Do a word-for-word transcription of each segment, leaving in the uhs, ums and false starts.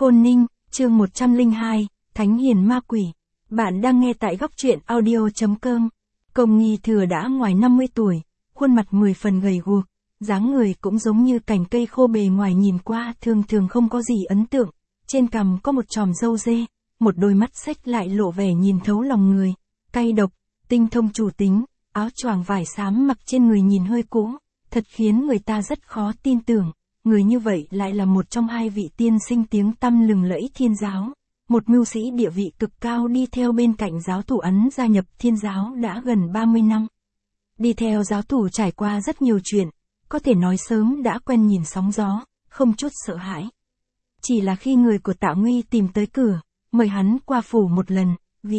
Khôn Ninh, chương một trăm lẻ hai, Thánh Hiền Ma Quỷ. Bạn đang nghe tại góc truyện audio chấm com. Công Nghi Thừa đã ngoài năm mươi tuổi, khuôn mặt mười phần gầy guộc, dáng người cũng giống như cành cây khô, bề ngoài nhìn qua thường thường không có gì ấn tượng. Trên cằm có một chòm râu dê, một đôi mắt xếch lại lộ vẻ nhìn thấu lòng người, cay độc, tinh thông chủ tính, áo choàng vải xám mặc trên người nhìn hơi cũ, thật khiến người ta rất khó tin tưởng. Người như vậy lại là một trong hai vị tiên sinh tiếng tăm lừng lẫy Thiên giáo, một mưu sĩ địa vị cực cao đi theo bên cạnh giáo thủ Ấn gia nhập Thiên giáo đã gần ba mươi năm. Đi theo giáo thủ trải qua rất nhiều chuyện, có thể nói sớm đã quen nhìn sóng gió, không chút sợ hãi. Chỉ là khi người của Tạ Nguy tìm tới cửa, mời hắn qua phủ một lần, vị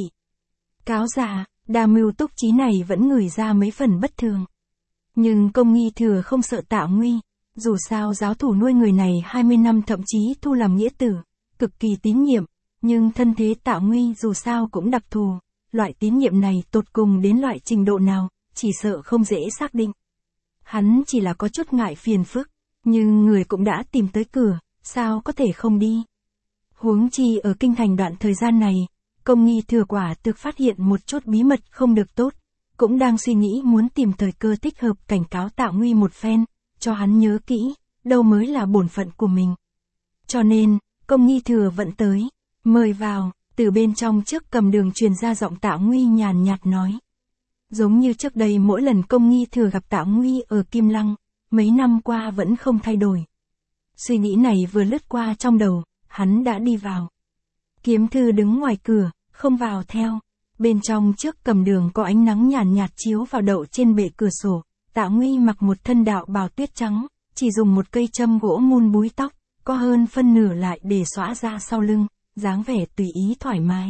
cáo già, đa mưu túc trí này vẫn ngửi ra mấy phần bất thường. Nhưng Công Nghi Thừa không sợ Tạ Nguy. Dù sao giáo thủ nuôi người này hai mươi năm, thậm chí thu làm nghĩa tử, cực kỳ tín nhiệm, nhưng thân thế Tạ Nguy dù sao cũng đặc thù, loại tín nhiệm này tột cùng đến loại trình độ nào, chỉ sợ không dễ xác định. Hắn chỉ là có chút ngại phiền phức, nhưng người cũng đã tìm tới cửa, sao có thể không đi. Huống chi ở kinh thành đoạn thời gian này, Công Nghi Thừa quả thực phát hiện một chút bí mật không được tốt, cũng đang suy nghĩ muốn tìm thời cơ thích hợp cảnh cáo Tạ Nguy một phen, cho hắn nhớ kỹ, đâu mới là bổn phận của mình. Cho nên, Công Nghi Thừa vẫn tới, mời vào, từ bên trong trước cầm đường truyền ra giọng Tạ Nguy nhàn nhạt nói. Giống như trước đây mỗi lần Công Nghi Thừa gặp Tạ Nguy ở Kim Lăng, mấy năm qua vẫn không thay đổi. Suy nghĩ này vừa lướt qua trong đầu, hắn đã đi vào. Kiếm Thư đứng ngoài cửa, không vào theo. Bên trong trước cầm đường có ánh nắng nhàn nhạt chiếu vào đậu trên bệ cửa sổ. Tạ Nguy mặc một thân đạo bào tuyết trắng, chỉ dùng một cây châm gỗ mun búi tóc, có hơn phân nửa lại để xõa ra sau lưng, dáng vẻ tùy ý thoải mái.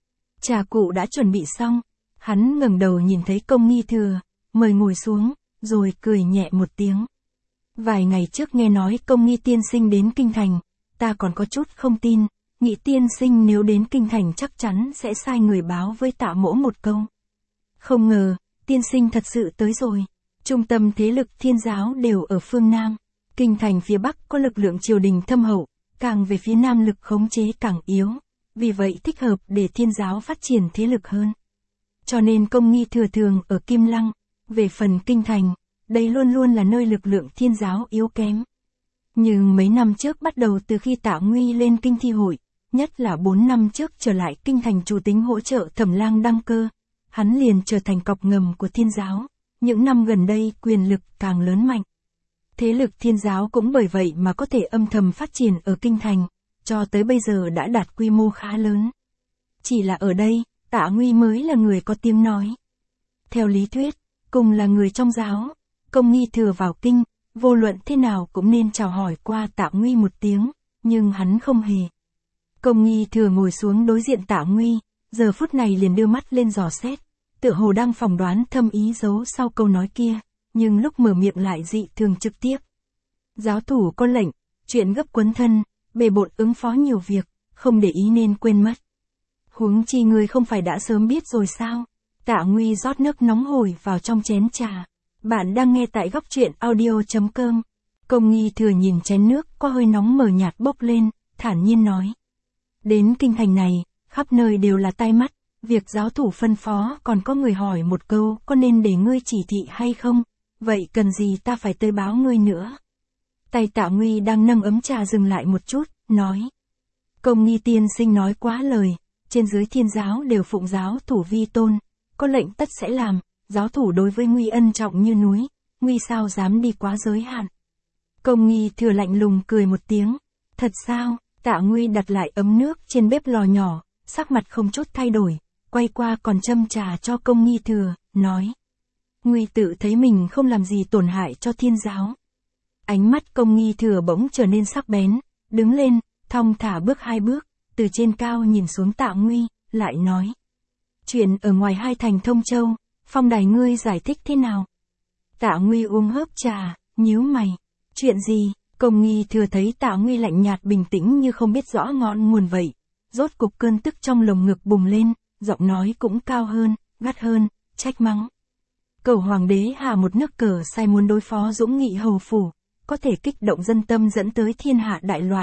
Trà cụ đã chuẩn bị xong, hắn ngẩng đầu nhìn thấy Công Nghi Thừa, mời ngồi xuống, rồi cười nhẹ một tiếng. Vài ngày trước nghe nói Công Nghi tiên sinh đến kinh thành, ta còn có chút không tin, nghĩ tiên sinh nếu đến kinh thành chắc chắn sẽ sai người báo với Tạ mỗ một câu. Không ngờ, tiên sinh thật sự tới rồi. Trung tâm thế lực Thiên giáo đều ở phương Nam, kinh thành phía Bắc có lực lượng triều đình thâm hậu, càng về phía Nam lực khống chế càng yếu, vì vậy thích hợp để Thiên giáo phát triển thế lực hơn. Cho nên Công Nghi Thừa thường ở Kim Lăng, về phần kinh thành, đây luôn luôn là nơi lực lượng Thiên giáo yếu kém. Nhưng mấy năm trước bắt đầu từ khi Tạ Nguy lên kinh thi hội, nhất là bốn năm trước trở lại kinh thành chủ tính hỗ trợ Thẩm Lang đăng cơ, hắn liền trở thành cọc ngầm của Thiên giáo. Những năm gần đây quyền lực càng lớn mạnh. Thế lực Thiên giáo cũng bởi vậy mà có thể âm thầm phát triển ở kinh thành, cho tới bây giờ đã đạt quy mô khá lớn. Chỉ là ở đây, Tạ Nguy mới là người có tiếng nói. Theo lý thuyết, cùng là người trong giáo, Công Nghi Thừa vào kinh, vô luận thế nào cũng nên chào hỏi qua Tạ Nguy một tiếng, nhưng hắn không hề. Công Nghi Thừa ngồi xuống đối diện Tạ Nguy, giờ phút này liền đưa mắt lên dò xét. Tựa hồ đang phỏng đoán thâm ý giấu sau câu nói kia, nhưng lúc mở miệng lại dị thường trực tiếp. Giáo thủ có lệnh, chuyện gấp quấn thân, bề bộn ứng phó nhiều việc, không để ý nên quên mất. Huống chi ngươi không phải đã sớm biết rồi sao? Tạ Nguy rót nước nóng hổi vào trong chén trà. Bạn đang nghe tại góc truyện audio chấm com. Công Nghi Thừa nhìn chén nước có hơi nóng mờ nhạt bốc lên, thản nhiên nói. Đến kinh thành này, khắp nơi đều là tai mắt. Việc giáo thủ phân phó còn có người hỏi một câu có nên để ngươi chỉ thị hay không, vậy cần gì ta phải tới báo ngươi nữa. Tay Tạ Nguy đang nâng ấm trà dừng lại một chút, nói. Công Nghi tiên sinh nói quá lời, trên dưới Thiên giáo đều phụng giáo thủ vi tôn, có lệnh tất sẽ làm, giáo thủ đối với Nguy ân trọng như núi, Nguy sao dám đi quá giới hạn. Công Nghi Thừa lạnh lùng cười một tiếng, thật sao? Tạ Nguy đặt lại ấm nước trên bếp lò nhỏ, sắc mặt không chút thay đổi. Quay qua còn châm trà cho Công Nghi Thừa, nói. Nguy tự thấy mình không làm gì tổn hại cho Thiên giáo. Ánh mắt Công Nghi Thừa bỗng trở nên sắc bén, đứng lên, thong thả bước hai bước, từ trên cao nhìn xuống Tạ Nguy, lại nói. Chuyện ở ngoài hai thành Thông Châu, phong đài ngươi giải thích thế nào? Tạ Nguy uống hớp trà, nhíu mày. Chuyện gì? Công Nghi Thừa thấy Tạ Nguy lạnh nhạt bình tĩnh như không biết rõ ngọn nguồn vậy. Rốt cục cơn tức trong lồng ngực bùng lên. Giọng nói cũng cao hơn, gắt hơn, trách mắng. Cầu hoàng đế hạ một nước cờ sai muốn đối phó Dũng Nghị hầu phủ, có thể kích động dân tâm dẫn tới thiên hạ đại loạn,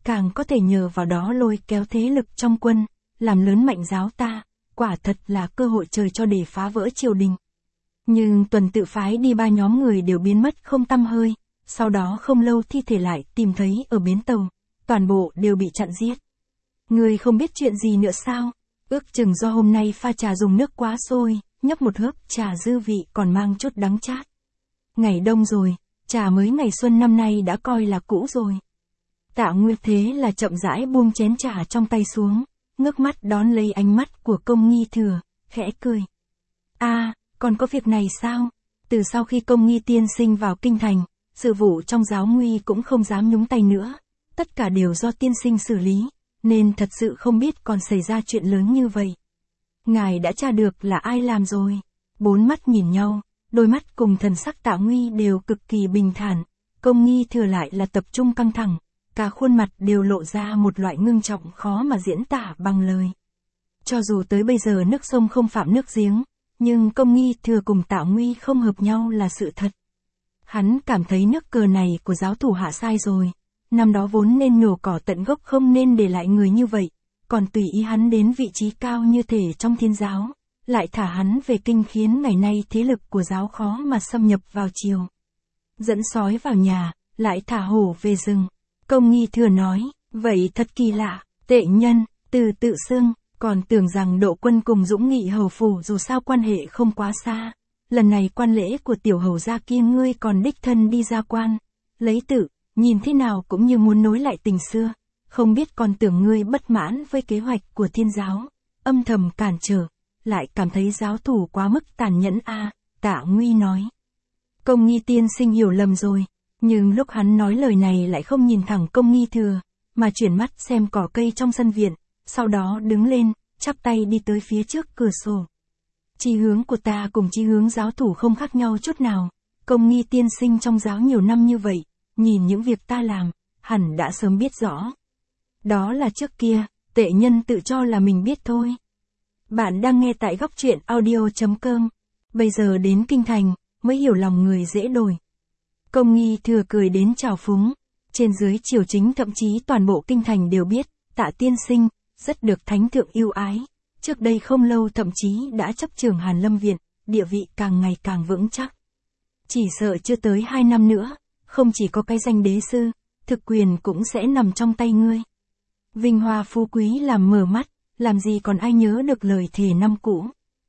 càng có thể nhờ vào đó lôi kéo thế lực trong quân, làm lớn mạnh giáo ta, quả thật là cơ hội trời cho để phá vỡ triều đình. Nhưng tuần tự phái đi ba nhóm người đều biến mất không tăm hơi, sau đó không lâu thi thể lại tìm thấy ở bến tàu, toàn bộ đều bị chặn giết. Người không biết chuyện gì nữa sao? Ước chừng do hôm nay pha trà dùng nước quá sôi, nhấp một hớp trà dư vị còn mang chút đắng chát. Ngày đông rồi, trà mới ngày xuân năm nay đã coi là cũ rồi. Tạ Nguyệt thế là chậm rãi buông chén trà trong tay xuống, ngước mắt đón lấy ánh mắt của Công Nghi Thừa, khẽ cười. A, à, còn có việc này sao? Từ sau khi Công Nghi tiên sinh vào kinh thành, sự vụ trong giáo nguy cũng không dám nhúng tay nữa, tất cả đều do tiên sinh xử lý, nên thật sự không biết còn xảy ra chuyện lớn như vậy. Ngài đã tra được là ai làm rồi? Bốn mắt nhìn nhau, đôi mắt cùng thần sắc Tạ Nguy đều cực kỳ bình thản, Công Nghi Thừa lại là tập trung căng thẳng, cả khuôn mặt đều lộ ra một loại ngưng trọng khó mà diễn tả bằng lời. Cho dù tới bây giờ nước sông không phạm nước giếng, nhưng Công Nghi Thừa cùng Tạ Nguy không hợp nhau là sự thật. Hắn cảm thấy nước cờ này của giáo thủ hạ sai rồi, năm đó vốn nên nhổ cỏ tận gốc không nên để lại người như vậy, còn tùy ý hắn đến vị trí cao như thể trong thiên giáo, lại thả hắn về kinh khiến ngày nay thế lực của giáo khó mà xâm nhập vào triều. Dẫn sói vào nhà, lại thả hổ về rừng. Công Nghi Thừa nói, vậy thật kỳ lạ, tệ nhân, từ tự xưng, còn tưởng rằng Độ Quân cùng Dũng Nghị hầu phủ dù sao quan hệ không quá xa. Lần này quan lễ của tiểu hầu gia kia ngươi còn đích thân đi ra quan, lấy tự, nhìn thế nào cũng như muốn nối lại tình xưa, không biết còn tưởng ngươi bất mãn với kế hoạch của thiên giáo, âm thầm cản trở, lại cảm thấy giáo thủ quá mức tàn nhẫn a. À, Tạ Nguy nói. Công Nghi tiên sinh hiểu lầm rồi, nhưng lúc hắn nói lời này lại không nhìn thẳng Công Nghi Thừa, mà chuyển mắt xem cỏ cây trong sân viện, sau đó đứng lên, chắp tay đi tới phía trước cửa sổ. Chí hướng của ta cùng chí hướng giáo thủ không khác nhau chút nào, Công Nghi tiên sinh trong giáo nhiều năm như vậy, nhìn những việc ta làm, hẳn đã sớm biết rõ. Đó là trước kia, tệ nhân tự cho là mình biết thôi. Bạn đang nghe tại góc truyện audio chấm com, bây giờ đến kinh thành, mới hiểu lòng người dễ đổi. Công Nghi Thừa cười đến trào phúng, trên dưới triều chính thậm chí toàn bộ kinh thành đều biết, Tạ tiên sinh, rất được thánh thượng yêu ái. Trước đây không lâu thậm chí đã chấp trưởng Hàn Lâm Viện, địa vị càng ngày càng vững chắc. Chỉ sợ chưa tới hai năm nữa, không chỉ có cái danh đế sư, thực quyền cũng sẽ nằm trong tay ngươi. Vinh hoa phú quý làm mở mắt, làm gì còn ai nhớ được lời thề năm cũ.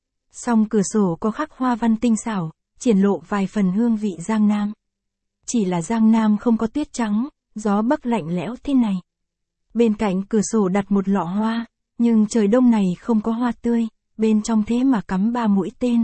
Song cửa sổ có khắc hoa văn tinh xảo, triển lộ vài phần hương vị Giang Nam. Chỉ là Giang Nam không có tuyết trắng, gió bắc lạnh lẽo thế này. Bên cạnh cửa sổ đặt một lọ hoa, nhưng trời đông này không có hoa tươi, bên trong thế mà cắm ba mũi tên.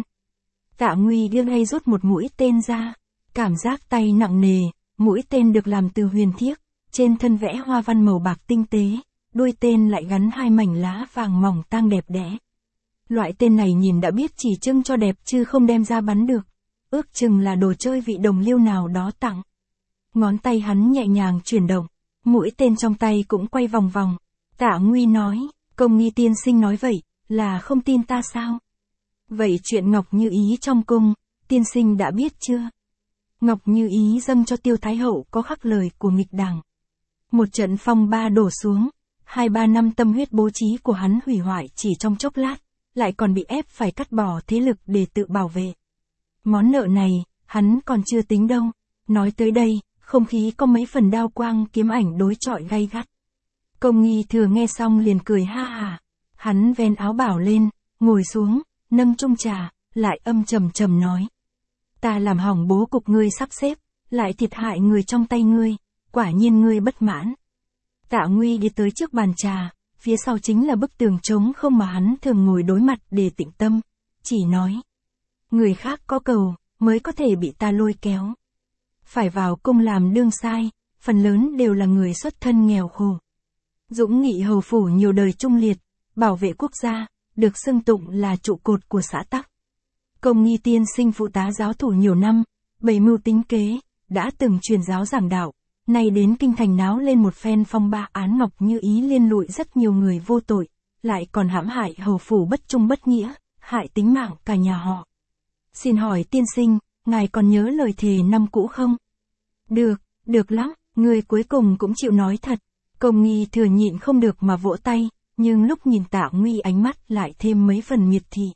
Tạ Nguy đưa ngay rút một mũi tên ra, cảm giác tay nặng nề, mũi tên được làm từ huyền thiếc, trên thân vẽ hoa văn màu bạc tinh tế, đuôi tên lại gắn hai mảnh lá vàng mỏng tang đẹp đẽ. Loại tên này nhìn đã biết chỉ trưng cho đẹp chứ không đem ra bắn được, ước chừng là đồ chơi vị đồng liêu nào đó tặng. Ngón tay hắn nhẹ nhàng chuyển động, mũi tên trong tay cũng quay vòng vòng. Tạ Nguy nói, Công Nghi tiên sinh nói vậy, là không tin ta sao? Vậy chuyện Ngọc Như Ý trong cung, tiên sinh đã biết chưa? Ngọc Như Ý dâng cho Tiêu Thái Hậu có khắc lời của nghịch đảng. Một trận phong ba đổ xuống, hai ba năm tâm huyết bố trí của hắn hủy hoại chỉ trong chốc lát, lại còn bị ép phải cắt bỏ thế lực để tự bảo vệ. Món nợ này, hắn còn chưa tính đâu. Nói tới đây, không khí có mấy phần đao quang kiếm ảnh đối chọi gay gắt. Công Nghi Thừa nghe xong liền cười ha hà. Hắn ven áo bảo lên, ngồi xuống, nâng chung trà, lại âm trầm trầm nói. Ta làm hỏng bố cục ngươi sắp xếp, lại thiệt hại người trong tay ngươi, quả nhiên ngươi bất mãn. Tạ Nguy đi tới trước bàn trà, phía sau chính là bức tường trống không mà hắn thường ngồi đối mặt để tĩnh tâm, chỉ nói. Người khác có cầu, mới có thể bị ta lôi kéo. Phải vào cung làm đương sai, phần lớn đều là người xuất thân nghèo khổ. Dũng Nghị hầu phủ nhiều đời trung liệt, bảo vệ quốc gia, được xưng tụng là trụ cột của xã tắc. Công Nghi tiên sinh phụ tá giáo thủ nhiều năm, bày mưu tính kế, đã từng truyền giáo giảng đạo, nay đến kinh thành náo lên một phen phong ba án Ngọc Như Ý liên lụy rất nhiều người vô tội, lại còn hãm hại hầu phủ bất trung bất nghĩa, hại tính mạng cả nhà họ. Xin hỏi tiên sinh, ngài còn nhớ lời thề năm cũ không? Được, được lắm, người cuối cùng cũng chịu nói thật. Công nghi thừa nhịn không được mà vỗ tay, nhưng lúc nhìn Tạ Nguy ánh mắt lại thêm mấy phần miệt thị.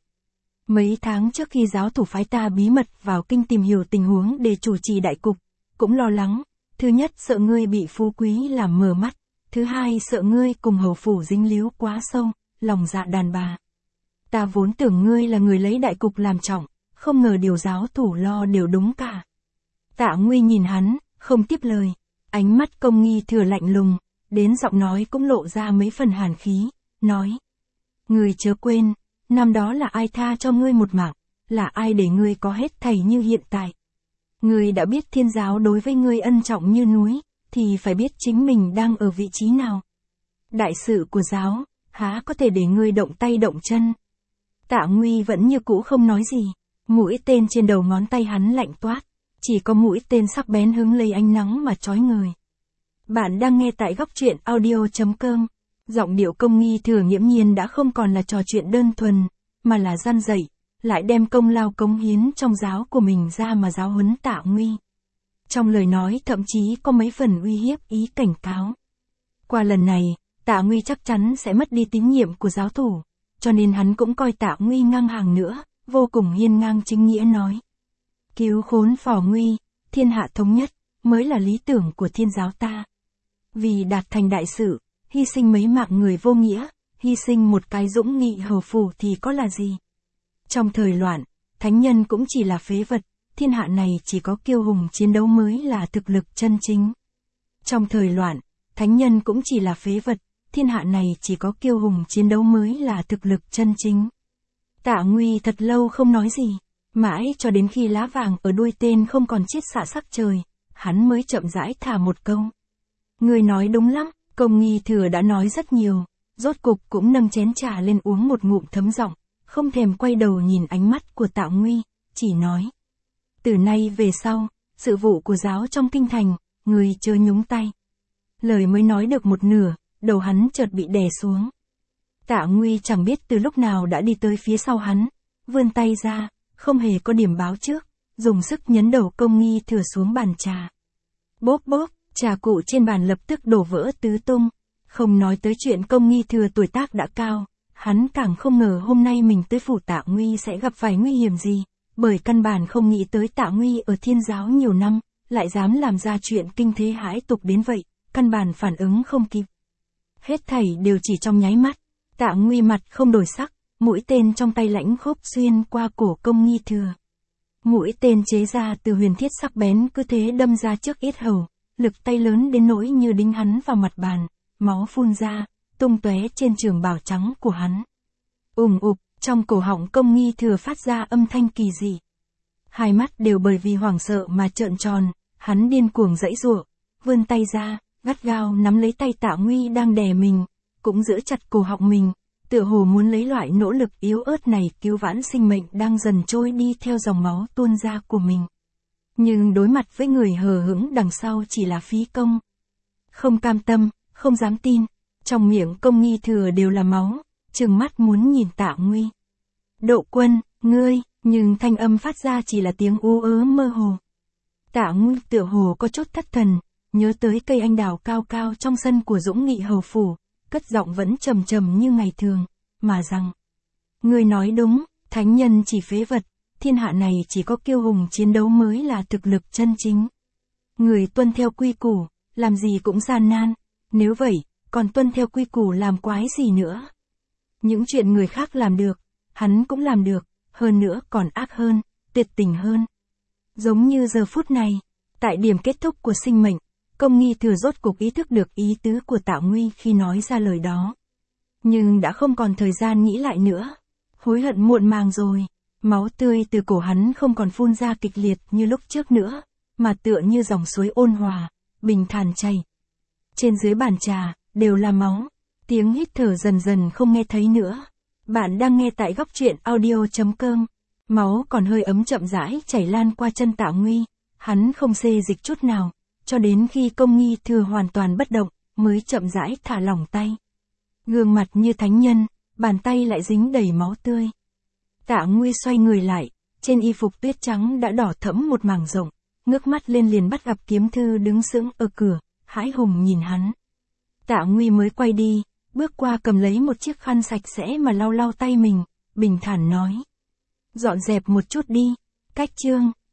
Mấy tháng trước khi giáo thủ phái ta bí mật vào kinh tìm hiểu tình huống để chủ trì đại cục, cũng lo lắng, thứ nhất sợ ngươi bị phú quý làm mờ mắt, thứ hai sợ ngươi cùng hầu phủ dính líu quá sâu, lòng dạ đàn bà. Ta vốn tưởng ngươi là người lấy đại cục làm trọng, không ngờ điều giáo thủ lo đều đúng cả. Tạ Nguy nhìn hắn, không tiếp lời, ánh mắt Công nghi thừa lạnh lùng, đến giọng nói cũng lộ ra mấy phần hàn khí, nói. Ngươi chớ quên, năm đó là ai tha cho ngươi một mạng, là ai để ngươi có hết thảy như hiện tại. Ngươi đã biết thiên giáo đối với ngươi ân trọng như núi, thì phải biết chính mình đang ở vị trí nào. Đại sự của giáo, há có thể để ngươi động tay động chân. Tạ Nguy vẫn như cũ không nói gì, mũi tên trên đầu ngón tay hắn lạnh toát, chỉ có mũi tên sắc bén hứng lấy ánh nắng mà chói người. Bạn đang nghe tại góc truyện audio chấm com. Giọng điệu Công nghi thừa nghiễm nhiên đã không còn là trò chuyện đơn thuần, mà là răn dạy, lại đem công lao cống hiến trong giáo của mình ra mà giáo huấn Tạ Nguy. Trong lời nói thậm chí có mấy phần uy hiếp ý cảnh cáo. Qua lần này, Tạ Nguy chắc chắn sẽ mất đi tín nhiệm của giáo thủ, cho nên hắn cũng coi Tạ Nguy ngang hàng nữa, vô cùng hiên ngang chính nghĩa nói. Cứu khốn phò nguy, thiên hạ thống nhất, mới là lý tưởng của thiên giáo ta. Vì đạt thành đại sự, hy sinh mấy mạng người vô nghĩa, hy sinh một cái dũng nghị hầu phủ thì có là gì? Trong thời loạn, thánh nhân cũng chỉ là phế vật, thiên hạ này chỉ có kiêu hùng chiến đấu mới là thực lực chân chính. Trong thời loạn, thánh nhân cũng chỉ là phế vật, thiên hạ này chỉ có kiêu hùng chiến đấu mới là thực lực chân chính. Tạ Nguy thật lâu không nói gì, mãi cho đến khi lá vàng ở đuôi tên không còn chiết xạ sắc trời, hắn mới chậm rãi thả một câu. Người nói đúng lắm, Công nghi thừa đã nói rất nhiều, rốt cục cũng nâng chén trà lên uống một ngụm thấm giọng, không thèm quay đầu nhìn ánh mắt của Tạ Nguy, chỉ nói. Từ nay về sau, sự vụ của giáo trong kinh thành, người chớ nhúng tay. Lời mới nói được một nửa, đầu hắn chợt bị đè xuống. Tạ Nguy chẳng biết từ lúc nào đã đi tới phía sau hắn, vươn tay ra, không hề có điểm báo trước, dùng sức nhấn đầu Công nghi thừa xuống bàn trà. Bốp bốp, trà cụ trên bàn lập tức đổ vỡ tứ tung. Không nói tới chuyện Công nghi thừa tuổi tác đã cao, hắn càng không ngờ hôm nay mình tới phủ Tạ Nguy sẽ gặp phải nguy hiểm gì, bởi căn bản không nghĩ tới Tạ Nguy ở thiên giáo nhiều năm, lại dám làm ra chuyện kinh thế hãi tục đến vậy, căn bản phản ứng không kịp. Hết thảy đều chỉ trong nháy mắt, Tạ Nguy mặt không đổi sắc, mũi tên trong tay lãnh khốp xuyên qua cổ Công nghi thừa. Mũi tên chế ra từ huyền thiết sắc bén cứ thế đâm ra trước yết hầu, lực tay lớn đến nỗi như đinh hắn vào mặt bàn, máu phun ra, tung tóe trên trường bào trắng của hắn. Ùng ục, trong cổ họng Công nghi thừa phát ra âm thanh kỳ dị. Hai mắt đều bởi vì hoảng sợ mà trợn tròn, hắn điên cuồng giãy giụa, vươn tay ra, gắt gao nắm lấy tay Tạ Nguy đang đè mình, cũng giữ chặt cổ họng mình, tựa hồ muốn lấy loại nỗ lực yếu ớt này cứu vãn sinh mệnh đang dần trôi đi theo dòng máu tuôn ra của mình. Nhưng đối mặt với người hờ hững đằng sau chỉ là phí công. Không cam tâm, không dám tin, trong miệng Công nghi thừa đều là máu, trừng mắt muốn nhìn Tạ Nguy. Độ Quân, ngươi, nhưng thanh âm phát ra chỉ là tiếng ú ớ mơ hồ. Tạ Nguy tựa hồ có chút thất thần, nhớ tới cây anh đào cao cao trong sân của Dũng Nghị hầu phủ, cất giọng vẫn trầm trầm như ngày thường, mà rằng. Ngươi nói đúng, thánh nhân chỉ phế vật, thiên hạ này chỉ có kiêu hùng chiến đấu mới là thực lực chân chính. Người tuân theo quy củ, làm gì cũng gian nan, nếu vậy, còn tuân theo quy củ làm quái gì nữa. Những chuyện người khác làm được, hắn cũng làm được, hơn nữa còn ác hơn, tuyệt tình hơn. Giống như giờ phút này, tại điểm kết thúc của sinh mệnh, Công nghi thừa rốt cục ý thức được ý tứ của Tạ Nguy khi nói ra lời đó. Nhưng đã không còn thời gian nghĩ lại nữa, hối hận muộn màng rồi. Máu tươi từ cổ hắn không còn phun ra kịch liệt như lúc trước nữa, mà tựa như dòng suối ôn hòa, bình thản chảy. Trên dưới bàn trà, đều là máu, tiếng hít thở dần dần không nghe thấy nữa. Bạn đang nghe tại góc truyện audio chấm com. Máu còn hơi ấm chậm rãi chảy lan qua chân Tạ Nguy, hắn không xê dịch chút nào, cho đến khi Công nghi thừa hoàn toàn bất động, mới chậm rãi thả lỏng tay. Gương mặt như thánh nhân, bàn tay lại dính đầy máu tươi. Tạ Nguy xoay người lại, trên y phục tuyết trắng đã đỏ thẫm một mảng rộng, ngước mắt lên liền bắt gặp Kiếm Thư đứng sững ở cửa, hãi hùng nhìn hắn. Tạ Nguy mới quay đi, bước qua cầm lấy một chiếc khăn sạch sẽ mà lau lau tay mình, bình thản nói. Dọn dẹp một chút đi, Cách Trương.